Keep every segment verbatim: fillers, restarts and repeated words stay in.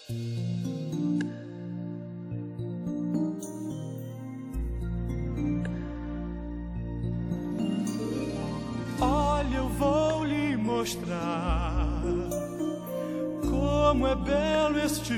Olha, eu vou lhe mostrar como é belo este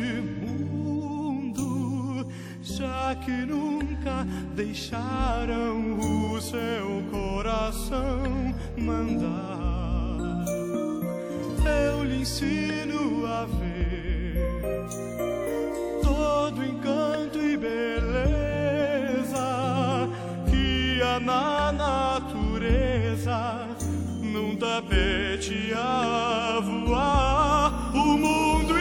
mundo, já que nunca deixaram o seu coração mandar. Eu lhe ensino a ver todo encanto e beleza que há na natureza, num tapete a voar. O mundo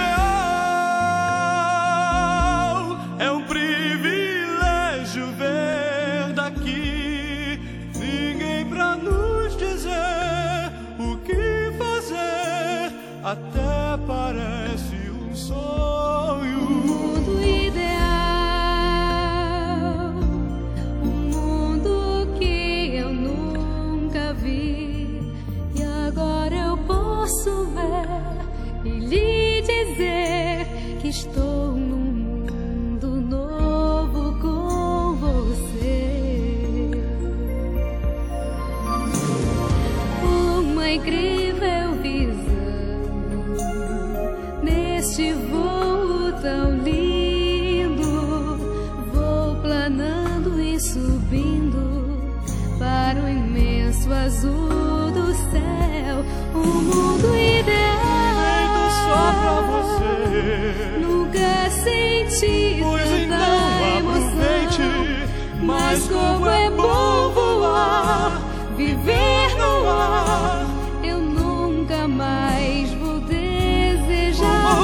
ideal é um privilégio ver daqui, ninguém pra nos dizer o que fazer, até parece um sonho. O mundo ideal, um mundo que eu nunca vi, e agora eu posso ver e lhe dizer que estou num mundo novo com você. Uma incrível visão neste voo tão lindo, vou planando e subindo para o imenso azul do céu. Um mundo ideal Só pra você, nunca senti pois tanta então aproveite. emoção. Mas como é bom voar, viver no ar, eu nunca mais vou desejar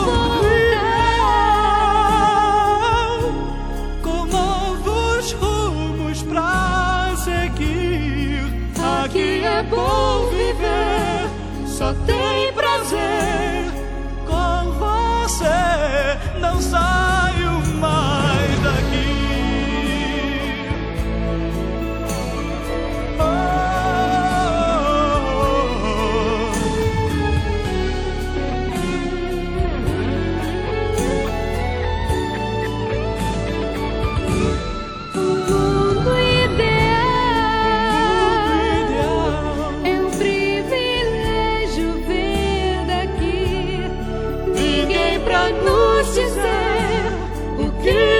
voltar. Com novos rumos pra seguir, aqui é bom viver, só tem prazer com você, não saio mais daqui. Oh, O mundo ideal é um privilégio ver daqui, ninguém pra nos dizer o que